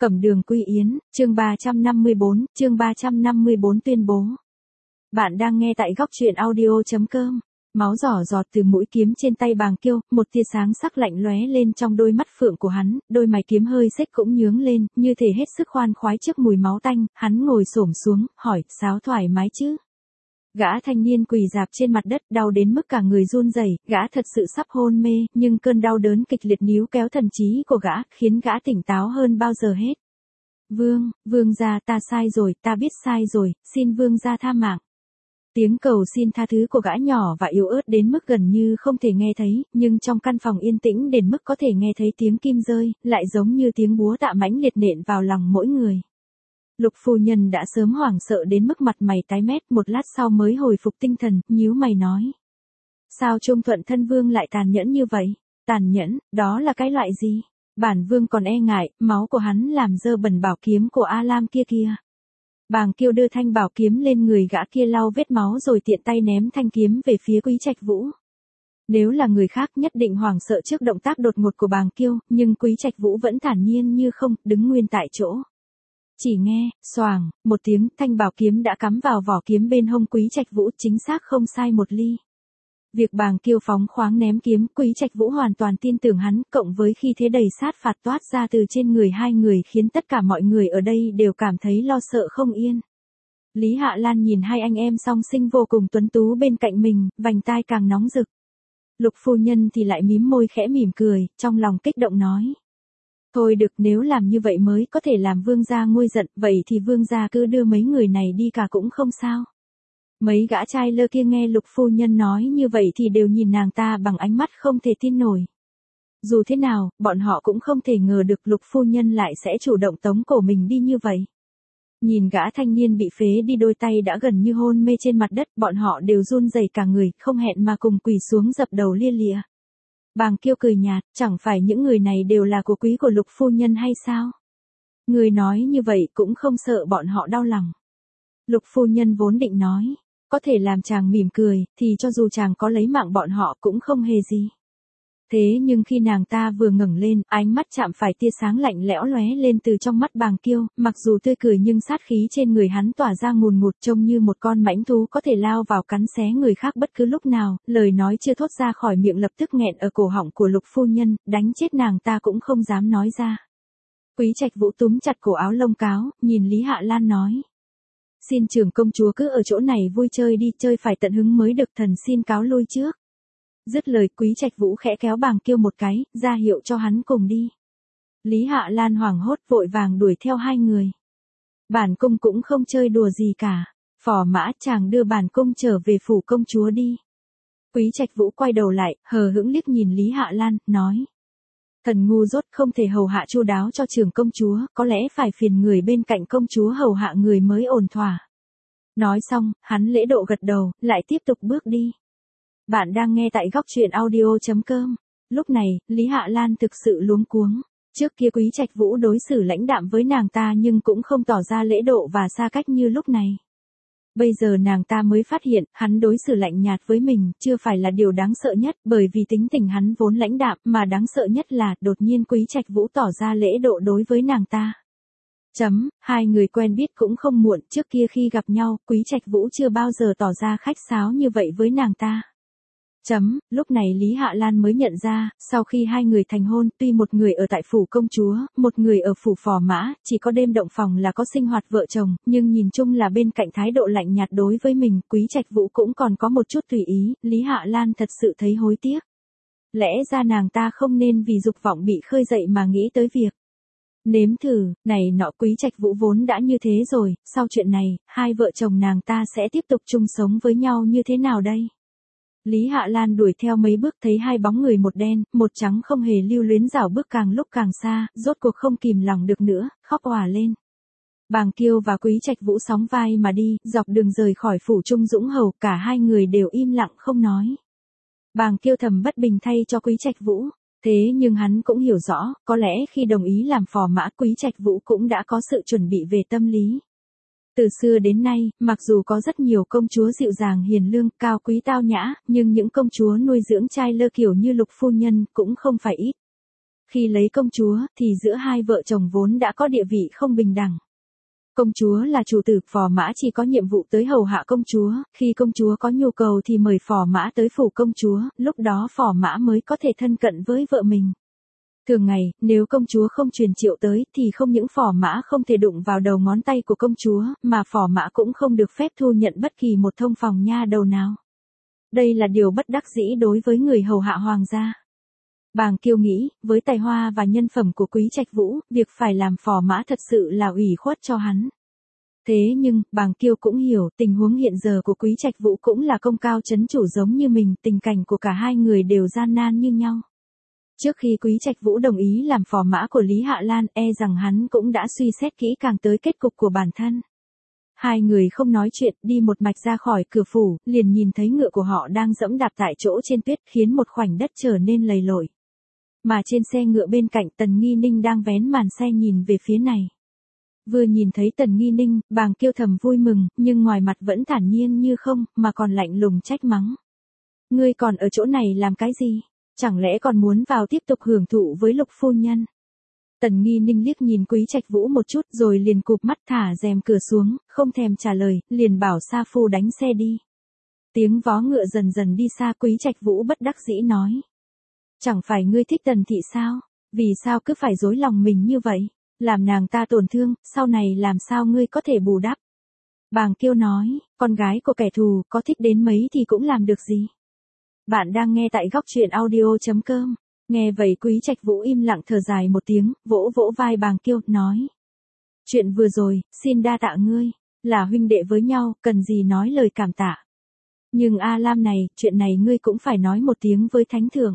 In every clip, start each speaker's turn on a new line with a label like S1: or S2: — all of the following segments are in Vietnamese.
S1: Cẩm Đường Quy Yến, chương 354 tuyên bố. Bạn đang nghe tại góc truyện audio.com. Máu giỏ giọt từ mũi kiếm trên tay Bàng Kiêu, một tia sáng sắc lạnh lóe lên trong đôi mắt phượng của hắn, đôi mày kiếm hơi xếch cũng nhướng lên, như thể hết sức khoan khoái trước mùi máu tanh, hắn ngồi xổm xuống, hỏi, Sáo thoải mái chứ? Gã thanh niên quỳ rạp trên mặt đất, đau đến mức cả người run rẩy, gã thật sự sắp hôn mê, nhưng cơn đau đớn kịch liệt níu kéo thần trí của gã, khiến gã tỉnh táo hơn bao giờ hết. Vương gia, ta sai rồi, ta biết sai rồi, xin vương gia tha mạng. Tiếng cầu xin tha thứ của gã nhỏ và yếu ớt đến mức gần như không thể nghe thấy, nhưng trong căn phòng yên tĩnh đến mức có thể nghe thấy tiếng kim rơi, lại giống như tiếng búa tạ mãnh liệt nện vào lòng mỗi người. Lục phu nhân đã sớm hoảng sợ đến mức mặt mày tái mét, một lát sau mới hồi phục tinh thần, nhíu mày nói. Sao Trung Thuận thân vương lại tàn nhẫn như vậy? Tàn nhẫn, đó là cái loại gì? Bản vương còn e ngại, máu của hắn làm dơ bẩn bảo kiếm của A Lam kia kìa. Bàng Kiêu đưa thanh bảo kiếm lên người gã kia lau vết máu rồi tiện tay ném thanh kiếm về phía Quý Trạch Vũ. Nếu là người khác nhất định hoảng sợ trước động tác đột ngột của Bàng Kiêu, nhưng Quý Trạch Vũ vẫn thản nhiên như không, đứng nguyên tại chỗ. Chỉ nghe, xoàng, một tiếng, thanh bảo kiếm đã cắm vào vỏ kiếm bên hông Quý Trạch Vũ, chính xác không sai một ly. Việc Bàng Kiêu phóng khoáng ném kiếm, Quý Trạch Vũ hoàn toàn tin tưởng hắn, cộng với khí thế đầy sát phạt toát ra từ trên người hai người khiến tất cả mọi người ở đây đều cảm thấy lo sợ không yên. Lý Hạ Lan nhìn hai anh em song sinh vô cùng tuấn tú bên cạnh mình, vành tai càng nóng rực. Lục phu nhân thì lại mím môi khẽ mỉm cười, trong lòng kích động nói. Thôi được, nếu làm như vậy mới có thể làm vương gia nguôi giận, vậy thì vương gia cứ đưa mấy người này đi cả cũng không sao. Mấy gã trai lơ kia nghe lục phu nhân nói như vậy thì đều nhìn nàng ta bằng ánh mắt không thể tin nổi. Dù thế nào, bọn họ cũng không thể ngờ được lục phu nhân lại sẽ chủ động tống cổ mình đi như vậy. Nhìn gã thanh niên bị phế đi đôi tay đã gần như hôn mê trên mặt đất, bọn họ đều run rẩy cả người, không hẹn mà cùng quỳ xuống dập đầu lia lịa. Bàng Kiêu cười nhạt, chẳng phải những người này đều là của quý của lục phu nhân hay sao? Người nói như vậy cũng không sợ bọn họ đau lòng. Lục phu nhân vốn định nói, có thể làm chàng mỉm cười, thì cho dù chàng có lấy mạng bọn họ cũng không hề gì. Thế nhưng khi nàng ta vừa ngẩng lên, ánh mắt chạm phải tia sáng lạnh lẽo lóe lên từ trong mắt Bàng Kiêu, mặc dù tươi cười nhưng sát khí trên người hắn tỏa ra ngùn ngụt trông như một con mãnh thú có thể lao vào cắn xé người khác bất cứ lúc nào, lời nói chưa thốt ra khỏi miệng lập tức nghẹn ở cổ họng của lục phu nhân, đánh chết nàng ta cũng không dám nói ra. Quý Trạch Vũ túm chặt cổ áo lông cáo, nhìn Lý Hạ Lan nói. Xin trưởng công chúa cứ ở chỗ này vui chơi đi, chơi phải tận hứng mới được, thần xin cáo lui trước. Dứt lời, Quý Trạch Vũ khẽ kéo Bàng Kiêu một cái, ra hiệu cho hắn cùng đi. Lý Hạ Lan hoảng hốt vội vàng đuổi theo hai người. Bản cung cũng không chơi đùa gì cả. Phò mã, chàng đưa bản cung trở về phủ công chúa đi. Quý Trạch Vũ quay đầu lại, hờ hững liếc nhìn Lý Hạ Lan, nói. Thần ngu dốt không thể hầu hạ chu đáo cho trưởng công chúa, có lẽ phải phiền người bên cạnh công chúa hầu hạ người mới ổn thỏa. Nói xong, hắn lễ độ gật đầu, lại tiếp tục bước đi. Bạn đang nghe tại góc truyện audio.com. Lúc này, Lý Hạ Lan thực sự luống cuống. Trước kia Quý Trạch Vũ đối xử lãnh đạm với nàng ta nhưng cũng không tỏ ra lễ độ và xa cách như lúc này. Bây giờ nàng ta mới phát hiện, hắn đối xử lạnh nhạt với mình, chưa phải là điều đáng sợ nhất, bởi vì tính tình hắn vốn lãnh đạm, mà đáng sợ nhất là, đột nhiên Quý Trạch Vũ tỏ ra lễ độ đối với nàng ta. Hai người quen biết cũng không muộn, trước kia khi gặp nhau, Quý Trạch Vũ chưa bao giờ tỏ ra khách sáo như vậy với nàng ta. Lúc này Lý Hạ Lan mới nhận ra, sau khi hai người thành hôn, tuy một người ở tại phủ công chúa, một người ở phủ phò mã, chỉ có đêm động phòng là có sinh hoạt vợ chồng, nhưng nhìn chung là bên cạnh thái độ lạnh nhạt đối với mình, Quý Trạch Vũ cũng còn có một chút tùy ý, Lý Hạ Lan thật sự thấy hối tiếc. Lẽ ra nàng ta không nên vì dục vọng bị khơi dậy mà nghĩ tới việc nếm thử, này nọ. Quý Trạch Vũ vốn đã như thế rồi, sau chuyện này, hai vợ chồng nàng ta sẽ tiếp tục chung sống với nhau như thế nào đây? Lý Hạ Lan đuổi theo mấy bước thấy hai bóng người một đen, một trắng không hề lưu luyến rảo bước càng lúc càng xa, rốt cuộc không kìm lòng được nữa, khóc òa lên. Bàng Kiêu và Quý Trạch Vũ sóng vai mà đi, dọc đường rời khỏi phủ Trung Dũng Hầu, cả hai người đều im lặng không nói. Bàng Kiêu thầm bất bình thay cho Quý Trạch Vũ, thế nhưng hắn cũng hiểu rõ, có lẽ khi đồng ý làm phò mã Quý Trạch Vũ cũng đã có sự chuẩn bị về tâm lý. Từ xưa đến nay, mặc dù có rất nhiều công chúa dịu dàng hiền lương, cao quý tao nhã, nhưng những công chúa nuôi dưỡng trai lơ kiểu như lục phu nhân cũng không phải ít. Khi lấy công chúa, thì giữa hai vợ chồng vốn đã có địa vị không bình đẳng. Công chúa là chủ tử, phò mã chỉ có nhiệm vụ tới hầu hạ công chúa, khi công chúa có nhu cầu thì mời phò mã tới phủ công chúa, lúc đó phò mã mới có thể thân cận với vợ mình. Thường ngày, nếu công chúa không truyền triệu tới thì không những phò mã không thể đụng vào đầu ngón tay của công chúa, mà phò mã cũng không được phép thu nhận bất kỳ một thông phòng nha đầu nào. Đây là điều bất đắc dĩ đối với người hầu hạ hoàng gia. Bàng Kiêu nghĩ, với tài hoa và nhân phẩm của Quý Trạch Vũ, việc phải làm phò mã thật sự là ủy khuất cho hắn. Thế nhưng, Bàng Kiêu cũng hiểu, tình huống hiện giờ của Quý Trạch Vũ cũng là công cao chấn chủ giống như mình, tình cảnh của cả hai người đều gian nan như nhau. Trước khi Quý Trạch Vũ đồng ý làm phò mã của Lý Hạ Lan, rằng hắn cũng đã suy xét kỹ càng tới kết cục của bản thân. Hai người không nói chuyện, đi một mạch ra khỏi cửa phủ, liền nhìn thấy ngựa của họ đang dẫm đạp tại chỗ trên tuyết, khiến một khoảnh đất trở nên lầy lội. Mà trên xe ngựa bên cạnh Tần Nghi Ninh đang vén màn xe nhìn về phía này. Vừa nhìn thấy Tần Nghi Ninh, Bàng Kiêu thầm vui mừng, nhưng ngoài mặt vẫn thản nhiên như không, mà còn lạnh lùng trách mắng. Ngươi còn ở chỗ này làm cái gì? Chẳng lẽ còn muốn vào tiếp tục hưởng thụ với Lục phu nhân? Tần Nghi Ninh liếc nhìn Quý Trạch Vũ một chút rồi liền cụp mắt thả rèm cửa xuống, không thèm trả lời, liền bảo sa phu đánh xe đi. Tiếng vó ngựa dần dần đi xa, Quý Trạch Vũ bất đắc dĩ nói. Chẳng phải ngươi thích Tần thị sao? Vì sao cứ phải dối lòng mình như vậy? Làm nàng ta tổn thương, sau này làm sao ngươi có thể bù đắp? Bàng Kiêu nói, con gái của kẻ thù, có thích đến mấy thì cũng làm được gì? Bạn đang nghe tại góc truyện audio.com. Nghe vậy Quý Trạch Vũ im lặng thở dài một tiếng, vỗ vỗ vai Bàng Kiêu, nói. Chuyện vừa rồi, xin đa tạ ngươi, là huynh đệ với nhau, cần gì nói lời cảm tạ. Nhưng A Lam này, chuyện này ngươi cũng phải nói một tiếng với Thánh Thượng.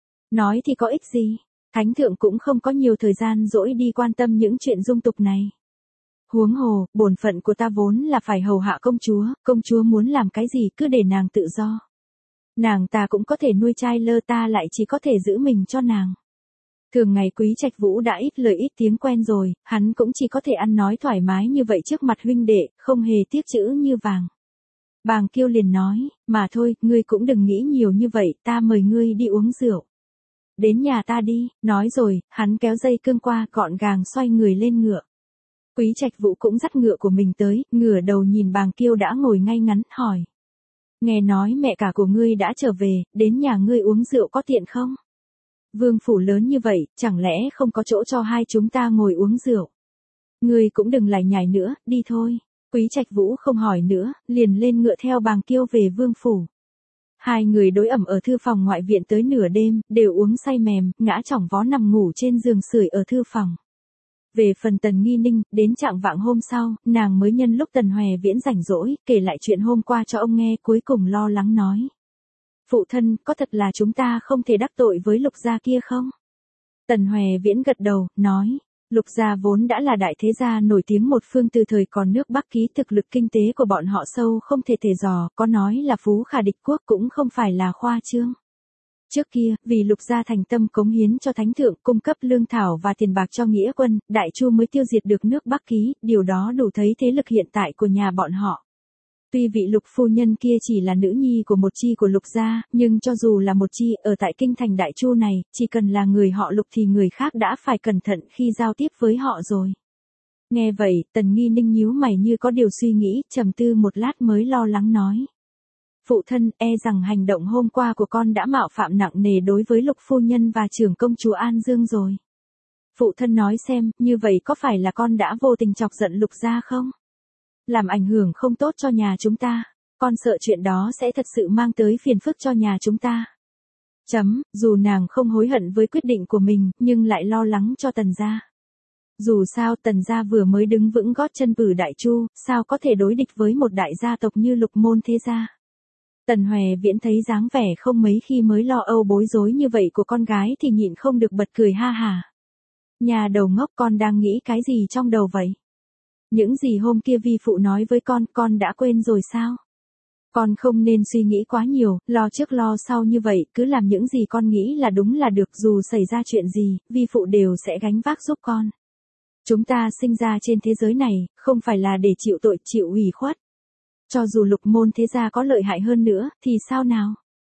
S1: Nói thì có ích gì, Thánh Thượng cũng không có nhiều thời gian rỗi đi quan tâm những chuyện dung tục này. Huống hồ, bổn phận của ta vốn là phải hầu hạ công chúa muốn làm cái gì cứ để nàng tự do. Nàng ta cũng có thể nuôi trai lơ, ta lại chỉ có thể giữ mình cho nàng. Thường ngày Quý Trạch Vũ đã ít lời ít tiếng quen rồi, hắn cũng chỉ có thể ăn nói thoải mái như vậy trước mặt huynh đệ, không hề tiếc chữ như vàng. Bàng Kiêu liền nói, mà thôi, ngươi cũng đừng nghĩ nhiều như vậy, ta mời ngươi đi uống rượu. Đến nhà ta đi, nói rồi, hắn kéo dây cương qua, gọn gàng xoay người lên ngựa. Quý Trạch Vũ cũng dắt ngựa của mình tới, ngửa đầu nhìn Bàng Kiêu đã ngồi ngay ngắn, hỏi. Nghe nói mẹ cả của ngươi đã trở về, đến nhà ngươi uống rượu có tiện không? Vương phủ lớn như vậy, chẳng lẽ không có chỗ cho hai chúng ta ngồi uống rượu? Ngươi cũng đừng lải nhải nữa, đi thôi. Quý Trạch Vũ không hỏi nữa, liền lên ngựa theo Bàng Kiêu về vương phủ. Hai người đối ẩm ở thư phòng ngoại viện tới nửa đêm, đều uống say mềm, ngã chỏng vó nằm ngủ trên giường sưởi ở thư phòng. Về phần Tần Nghi Ninh, đến chạng vạng hôm sau, nàng mới nhân lúc Tần Hoè Viễn rảnh rỗi, kể lại chuyện hôm qua cho ông nghe, cuối cùng lo lắng nói. Phụ thân, có thật là chúng ta không thể đắc tội với Lục gia kia không? Tần Hoè Viễn gật đầu, nói. Lục gia vốn đã là đại thế gia nổi tiếng một phương từ thời còn nước Bắc Ký, thực lực kinh tế của bọn họ sâu không thể dò, có nói là phú khả địch quốc cũng không phải là khoa trương. Trước kia, vì Lục gia thành tâm cống hiến cho Thánh Thượng, cung cấp lương thảo và tiền bạc cho nghĩa quân, Đại Chu mới tiêu diệt được nước Bắc Ký, điều đó đủ thấy thế lực hiện tại của nhà bọn họ. Tuy vị Lục phu nhân kia chỉ là nữ nhi của một chi của Lục gia, nhưng cho dù là một chi ở tại kinh thành Đại Chu này, chỉ cần là người họ Lục thì người khác đã phải cẩn thận khi giao tiếp với họ rồi. Nghe vậy, Tần Nghi Ninh nhíu mày như có điều suy nghĩ, trầm tư một lát mới lo lắng nói. Phụ thân, rằng hành động hôm qua của con đã mạo phạm nặng nề đối với Lục phu nhân và trưởng công chúa An Dương rồi. Phụ thân nói xem, như vậy có phải là con đã vô tình chọc giận Lục gia không? Làm ảnh hưởng không tốt cho nhà chúng ta, con sợ chuyện đó sẽ thật sự mang tới phiền phức cho nhà chúng ta. Dù nàng không hối hận với quyết định của mình, nhưng lại lo lắng cho Tần gia. Dù sao Tần gia vừa mới đứng vững gót chân ở Đại Chu, sao có thể đối địch với một đại gia tộc như Lục môn thế gia. Tần Hoè Viễn thấy dáng vẻ không mấy khi mới lo âu bối rối như vậy của con gái thì nhịn không được bật cười ha hả. Nhà đầu ngốc, con đang nghĩ cái gì trong đầu vậy? Những gì hôm kia vi phụ nói với con đã quên rồi sao? Con không nên suy nghĩ quá nhiều, lo trước lo sau như vậy, cứ làm những gì con nghĩ là đúng là được, dù xảy ra chuyện gì, vi phụ đều sẽ gánh vác giúp con. Chúng ta sinh ra trên thế giới này, không phải là để chịu tội, chịu ủy khuất. Cho dù Lục môn thế gia có lợi hại hơn nữa, thì sao nào?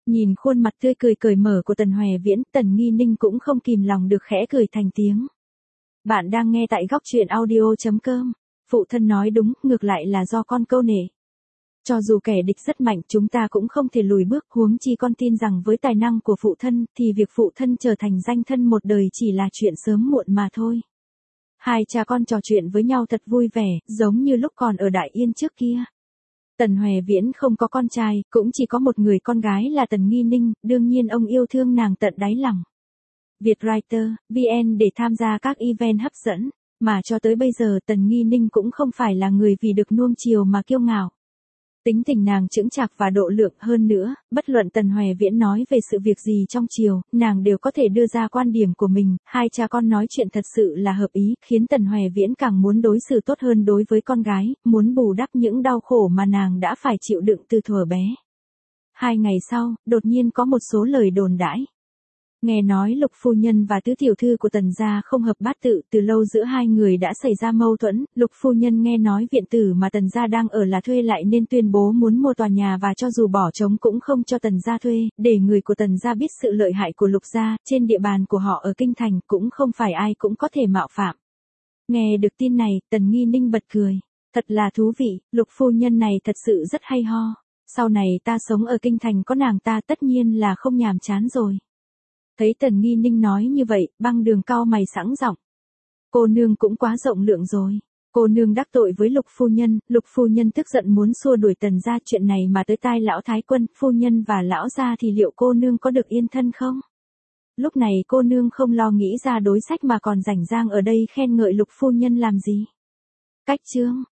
S1: Nhìn khuôn mặt tươi cười cởi mở của Tần Hoè Viễn, Tần Nghi Ninh cũng không kìm lòng được khẽ cười thành tiếng. Bạn đang nghe tại góc truyện audio.com. Phụ thân nói đúng, ngược lại là do con câu nể. Cho dù kẻ địch rất mạnh, chúng ta cũng không thể lùi bước, huống chi con tin rằng với tài năng của phụ thân, thì việc phụ thân trở thành danh thân một đời chỉ là chuyện sớm muộn mà thôi. Hai cha con trò chuyện với nhau thật vui vẻ, giống như lúc còn ở Đại Yên trước kia. Tần Hoè Viễn không có con trai, cũng chỉ có một người con gái là Tần Nghi Ninh, đương nhiên ông yêu thương nàng tận đáy lòng. Vietwriter, VN để tham gia các event hấp dẫn, mà cho tới bây giờ Tần Nghi Ninh cũng không phải là người vì được nuông chiều mà kiêu ngạo. Tính tình nàng chững chạc và độ lượng hơn nữa, bất luận Tần Hoè Viễn nói về sự việc gì trong triều, nàng đều có thể đưa ra quan điểm của mình, hai cha con nói chuyện thật sự là hợp ý, khiến Tần Hoè Viễn càng muốn đối xử tốt hơn đối với con gái, muốn bù đắp những đau khổ mà nàng đã phải chịu đựng từ thuở bé. 2 ngày sau, đột nhiên có một số lời đồn đãi. Nghe nói Lục phu nhân và tứ tiểu thư của Tần gia không hợp bát tự, từ lâu giữa hai người đã xảy ra mâu thuẫn, Lục phu nhân nghe nói viện tử mà Tần gia đang ở là thuê lại nên tuyên bố muốn mua tòa nhà và cho dù bỏ trống cũng không cho Tần gia thuê, để người của Tần gia biết sự lợi hại của Lục gia, trên địa bàn của họ ở kinh thành cũng không phải ai cũng có thể mạo phạm. Nghe được tin này, Tần Nghi Ninh bật cười, thật là thú vị, Lục phu nhân này thật sự rất hay ho, sau này ta sống ở kinh thành có nàng ta tất nhiên là không nhàm chán rồi. Thấy Tần Nghi Ninh nói như vậy, Băng Đường cau mày sẵn giọng. Cô nương cũng quá rộng lượng rồi. Cô nương đắc tội với Lục phu nhân tức giận muốn xua đuổi Tần gia, chuyện này mà tới tai lão thái quân, phu nhân và lão gia thì liệu cô nương có được yên thân không? Lúc này cô nương không lo nghĩ ra đối sách mà còn rảnh rang ở đây khen ngợi Lục phu nhân làm gì? Cách chương